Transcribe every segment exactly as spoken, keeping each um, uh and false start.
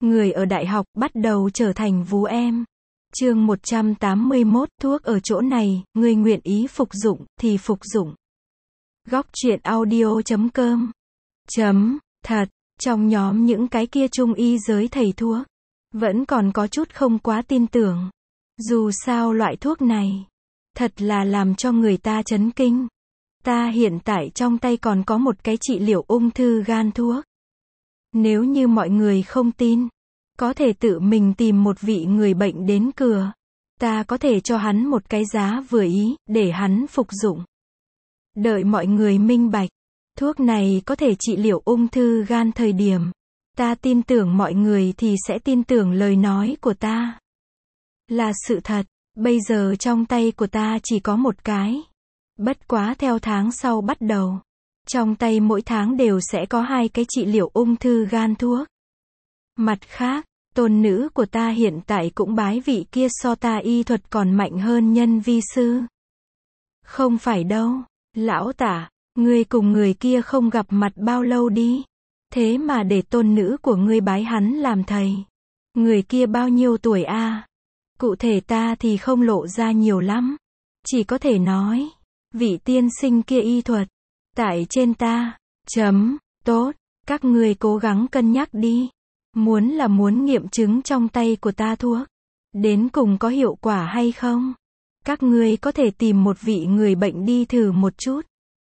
Người ở đại học bắt đầu trở thành vú em. Chương một trăm tám mươi mốt, thuốc ở chỗ này, ngươi nguyện ý phục dụng, thì phục dụng. Góc truyện audio chấm com. Chấm, thật, trong nhóm những cái kia trung y giới thầy thuốc, vẫn còn có chút không quá tin tưởng. Dù sao loại thuốc này, thật là làm cho người ta chấn kinh. Ta hiện tại trong tay còn có một cái trị liệu ung thư gan thuốc. Nếu như mọi người không tin, có thể tự mình tìm một vị người bệnh đến cửa. Ta có thể cho hắn một cái giá vừa ý, để hắn phục dụng. Đợi mọi người minh bạch, thuốc này có thể trị liệu ung thư gan thời điểm. Ta tin tưởng mọi người thì sẽ tin tưởng lời nói của ta. Là sự thật, bây giờ trong tay của ta chỉ có một cái. Bất quá theo tháng sau bắt đầu, trong tay mỗi tháng đều sẽ có hai cái trị liệu ung thư gan thuốc. Mặt khác, tôn nữ của ta hiện tại cũng bái vị kia so ta y thuật còn mạnh hơn nhân vi sư. Không phải đâu, lão tả, ngươi cùng người kia không gặp mặt bao lâu đi. Thế mà để tôn nữ của ngươi bái hắn làm thầy. Người kia bao nhiêu tuổi a? À? Cụ thể ta thì không lộ ra nhiều lắm. Chỉ có thể nói, vị tiên sinh kia y thuật tại trên ta. Chấm, tốt, các ngươi cố gắng cân nhắc đi. Muốn là muốn nghiệm chứng trong tay của ta thuốc đến cùng có hiệu quả hay không. Các ngươi có thể tìm một vị người bệnh đi thử một chút.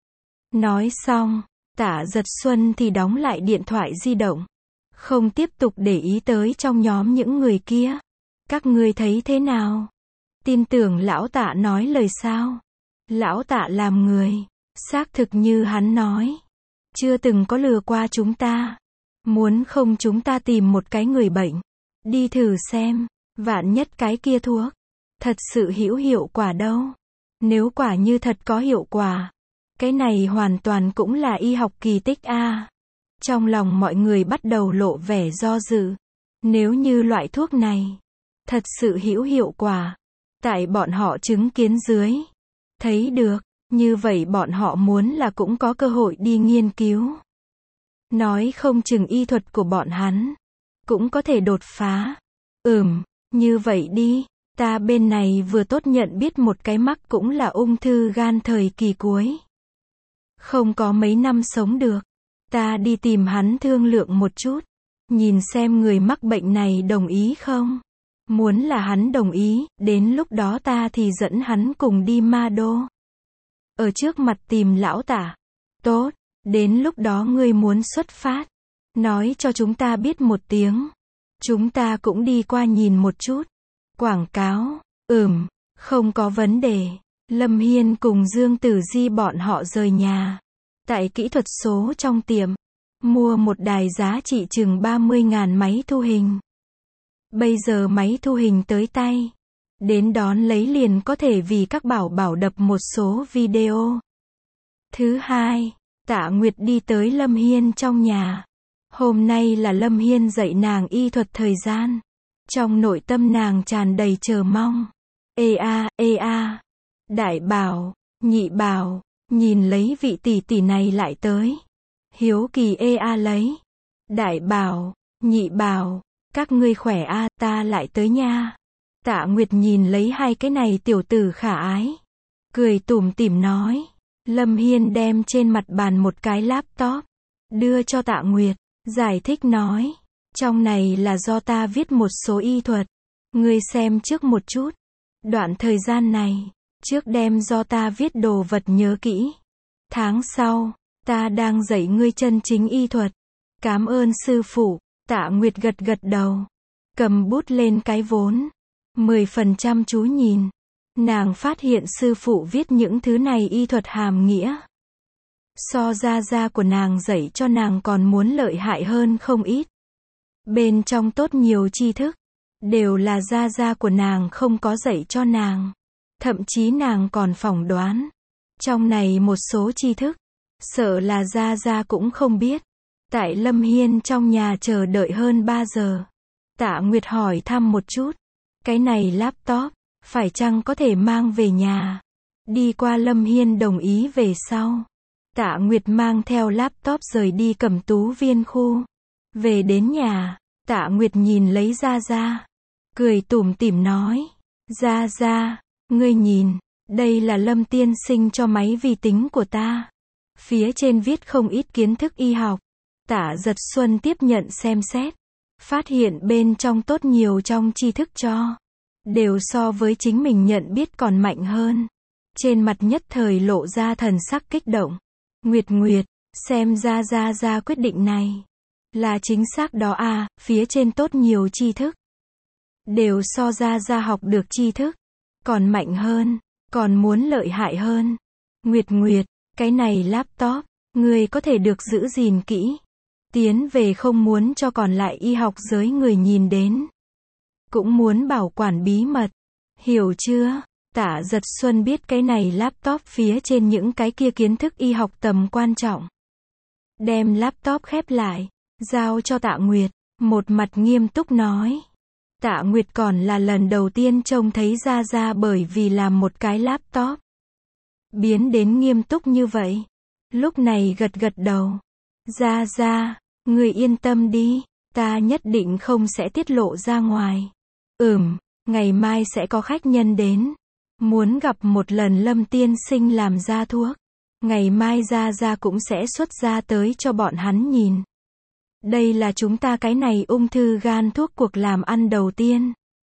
Nói xong, Tả Giật Xuân thì đóng lại điện thoại di động, không tiếp tục để ý tới trong nhóm những người kia. Các ngươi thấy thế nào? Tin tưởng lão Tạ nói lời sao? Lão Tạ làm người, xác thực như hắn nói, chưa từng có lừa qua chúng ta. Muốn không chúng ta tìm một cái người bệnh, đi thử xem, vạn nhất cái kia thuốc thật sự hữu hiệu quả đâu. Nếu quả như thật có hiệu quả, cái này hoàn toàn cũng là y học kỳ tích a. À. Trong lòng mọi người bắt đầu lộ vẻ do dự. Nếu như loại thuốc này thật sự hữu hiệu quả, tại bọn họ chứng kiến dưới, thấy được, như vậy bọn họ muốn là cũng có cơ hội đi nghiên cứu. Nói không chừng y thuật của bọn hắn cũng có thể đột phá. Ừm, như vậy đi, ta bên này vừa tốt nhận biết một cái mắc cũng là ung thư gan thời kỳ cuối. Không có mấy năm sống được. Ta đi tìm hắn thương lượng một chút, nhìn xem người mắc bệnh này đồng ý không. Muốn là hắn đồng ý, đến lúc đó ta thì dẫn hắn cùng đi Ma Đô. Ở trước mặt tìm lão Tả. Tốt, đến lúc đó ngươi muốn xuất phát, nói cho chúng ta biết một tiếng. Chúng ta cũng đi qua nhìn một chút. Quảng cáo, ừm, không có vấn đề. Lâm Hiên cùng Dương Tử Di bọn họ rời nhà. Tại kỹ thuật số trong tiệm, mua một đài giá trị chừng ba mươi ngàn máy thu hình. Bây giờ máy thu hình tới tay, đến đón lấy liền có thể vì các bảo bảo đập một số video. Thứ hai, Tạ Nguyệt đi tới Lâm Hiên trong nhà. Hôm nay là Lâm Hiên dạy nàng y thuật thời gian. Trong nội tâm nàng tràn đầy chờ mong. Ê a, ê a. Đại bảo, nhị bảo, nhìn lấy vị tỷ tỷ này lại tới. Hiếu kỳ ê a lấy. Đại bảo, nhị bảo, các ngươi khỏe a, ta lại tới nha. Tạ Nguyệt nhìn lấy hai cái này tiểu tử khả ái, cười tủm tỉm nói. Lâm Hiên đem trên mặt bàn một cái laptop, đưa cho Tạ Nguyệt, giải thích nói. Trong này là do ta viết một số y thuật. Ngươi xem trước một chút. Đoạn thời gian này, trước đem do ta viết đồ vật nhớ kỹ. Tháng sau, ta đang dạy ngươi chân chính y thuật. Cảm ơn sư phụ. Tạ Nguyệt gật gật đầu, cầm bút lên cái vốn. mười phần trăm chú nhìn. Nàng phát hiện sư phụ viết những thứ này y thuật hàm nghĩa. So gia gia của nàng dạy cho nàng còn muốn lợi hại hơn không ít. Bên trong tốt nhiều tri thức, đều là gia gia của nàng không có dạy cho nàng. Thậm chí nàng còn phỏng đoán, trong này một số tri thức, sợ là gia gia cũng không biết. Tại Lâm Hiên trong nhà chờ đợi hơn ba giờ. Tạ Nguyệt hỏi thăm một chút. Cái này laptop, phải chăng có thể mang về nhà? Đi qua Lâm Hiên đồng ý về sau. Tạ Nguyệt mang theo laptop rời đi Cẩm Tú Viên khu. Về đến nhà, Tạ Nguyệt nhìn lấy Gia Gia, cười tủm tỉm nói, Gia Gia, ngươi nhìn, đây là Lâm tiên sinh cho máy vi tính của ta. Phía trên viết không ít kiến thức y học. Tạ Giật Xuân tiếp nhận xem xét, phát hiện bên trong tốt nhiều trong tri thức cho, đều so với chính mình nhận biết còn mạnh hơn. Trên mặt nhất thời lộ ra thần sắc kích động. Nguyệt Nguyệt, xem ra Gia Gia quyết định này là chính xác đó à, phía trên tốt nhiều tri thức, đều so Gia Gia học được tri thức còn mạnh hơn, còn muốn lợi hại hơn. Nguyệt Nguyệt, cái này laptop, ngươi có thể được giữ gìn kỹ, tiến về không muốn cho còn lại y học giới người nhìn đến, cũng muốn bảo quản bí mật, hiểu chưa? Tạ Giật Xuân biết cái này laptop phía trên những cái kia kiến thức y học tầm quan trọng. Đem laptop khép lại, giao cho Tạ Nguyệt, một mặt nghiêm túc nói. Tạ Nguyệt còn là lần đầu tiên trông thấy Gia Gia bởi vì làm một cái laptop biến đến nghiêm túc như vậy. Lúc này gật gật đầu. Gia Gia, người yên tâm đi, ta nhất định không sẽ tiết lộ ra ngoài. Ừm, ngày mai sẽ có khách nhân đến, muốn gặp một lần Lâm tiên sinh làm ra thuốc. Ngày mai Gia Gia cũng sẽ xuất ra tới cho bọn hắn nhìn. Đây là chúng ta cái này ung thư gan thuốc cuộc làm ăn đầu tiên.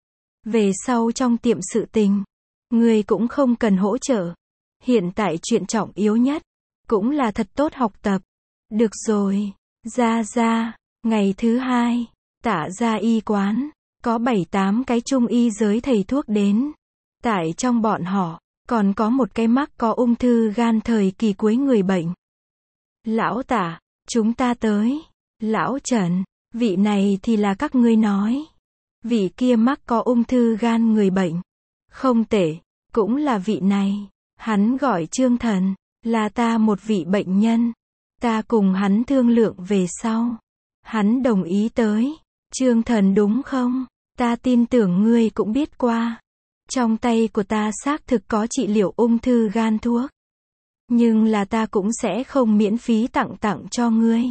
Về sau trong tiệm sự tình, người cũng không cần hỗ trợ. Hiện tại chuyện trọng yếu nhất, cũng là thật tốt học tập. Được rồi, Gia Gia, ngày thứ hai, Tạ gia y quán, có bảy tám cái trung y giới thầy thuốc đến. Tại trong bọn họ, còn có một cái mắc có ung thư gan thời kỳ cuối người bệnh. Lão Tạ, chúng ta tới. Lão Trần, vị này thì là các ngươi nói. Vị kia mắc có ung thư gan người bệnh. Không tệ, cũng là vị này. Hắn gọi Trương Thần, là ta một vị bệnh nhân. Ta cùng hắn thương lượng về sau. Hắn đồng ý tới. Trương Thần đúng không? Ta tin tưởng ngươi cũng biết qua. Trong tay của ta xác thực có trị liệu ung thư gan thuốc. Nhưng là ta cũng sẽ không miễn phí tặng tặng cho ngươi.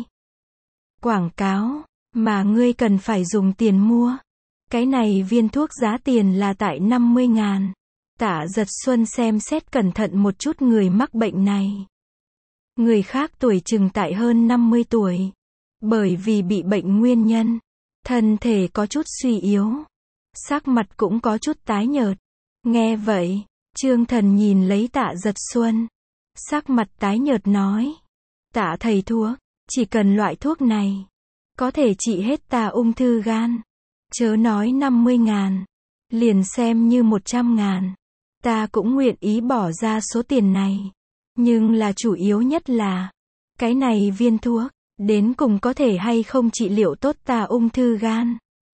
Quảng cáo, mà ngươi cần phải dùng tiền mua. Cái này viên thuốc giá tiền là tại năm mươi ngàn. Tạ Giật Xuân xem xét cẩn thận một chút người mắc bệnh này. Người khác tuổi chừng tại hơn năm mươi tuổi. Bởi vì bị bệnh nguyên nhân, thân thể có chút suy yếu. Sắc mặt cũng có chút tái nhợt. Nghe vậy, Trương Thần nhìn lấy Tạ Giật Xuân. Sắc mặt tái nhợt nói. Tạ thầy thuốc, chỉ cần loại thuốc này, có thể trị hết ta ung thư gan. Chớ nói năm mươi ngàn, liền xem như một trăm ngàn. Ta cũng nguyện ý bỏ ra số tiền này. Nhưng là chủ yếu nhất là, cái này viên thuốc, đến cùng có thể hay không trị liệu tốt ta ung thư gan.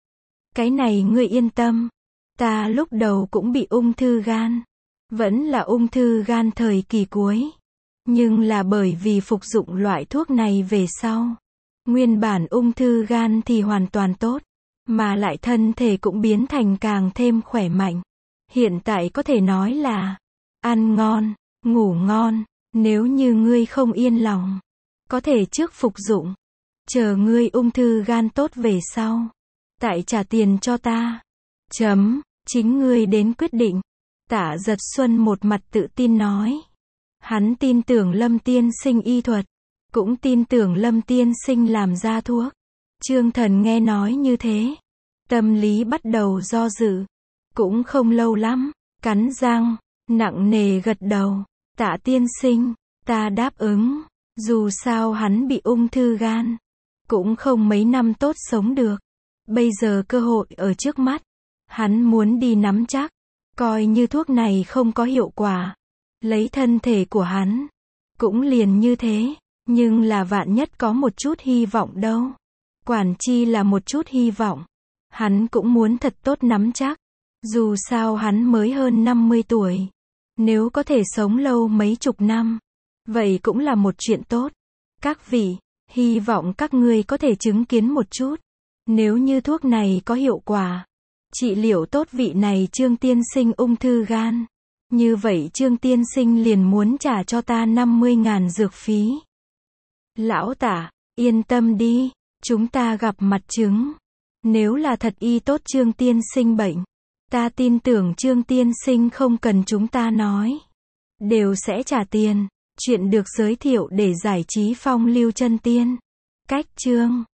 Cái này ngươi yên tâm. Ta lúc đầu cũng bị ung thư gan. Vẫn là ung thư gan thời kỳ cuối. Nhưng là bởi vì phục dụng loại thuốc này về sau. Nguyên bản ung thư gan thì hoàn toàn tốt. Mà lại thân thể cũng biến thành càng thêm khỏe mạnh. Hiện tại có thể nói là ăn ngon, ngủ ngon. Nếu như ngươi không yên lòng, có thể trước phục dụng. Chờ ngươi ung thư gan tốt về sau, tại trả tiền cho ta. Chấm, chính ngươi đến quyết định. Tạ Giật Xuân một mặt tự tin nói. Hắn tin tưởng Lâm tiên sinh y thuật, cũng tin tưởng Lâm tiên sinh làm ra thuốc. Trương Thần nghe nói như thế, tâm lý bắt đầu do dự. Cũng không lâu lắm, cắn răng, nặng nề gật đầu. Tạ tiên sinh, ta đáp ứng. Dù sao hắn bị ung thư gan, cũng không mấy năm tốt sống được. Bây giờ cơ hội ở trước mắt, hắn muốn đi nắm chắc. Coi như thuốc này không có hiệu quả, lấy thân thể của hắn, cũng liền như thế. Nhưng là vạn nhất có một chút hy vọng đâu. Quản chi là một chút hy vọng. Hắn cũng muốn thật tốt nắm chắc. Dù sao hắn mới hơn năm mươi tuổi. Nếu có thể sống lâu mấy chục năm, vậy cũng là một chuyện tốt. Các vị, hy vọng các ngươi có thể chứng kiến một chút. Nếu như thuốc này có hiệu quả, trị liệu tốt vị này Trương tiên sinh ung thư gan. Như vậy Trương tiên sinh liền muốn trả cho ta năm mươi ngàn dược phí. Lão Tạ, yên tâm đi, chúng ta gặp mặt chứng. Nếu là thật y tốt Trương tiên sinh bệnh, ta tin tưởng Trương tiên sinh không cần chúng ta nói, đều sẽ trả tiền. Chuyện được giới thiệu để giải trí phong lưu chân tiên. Cách Trương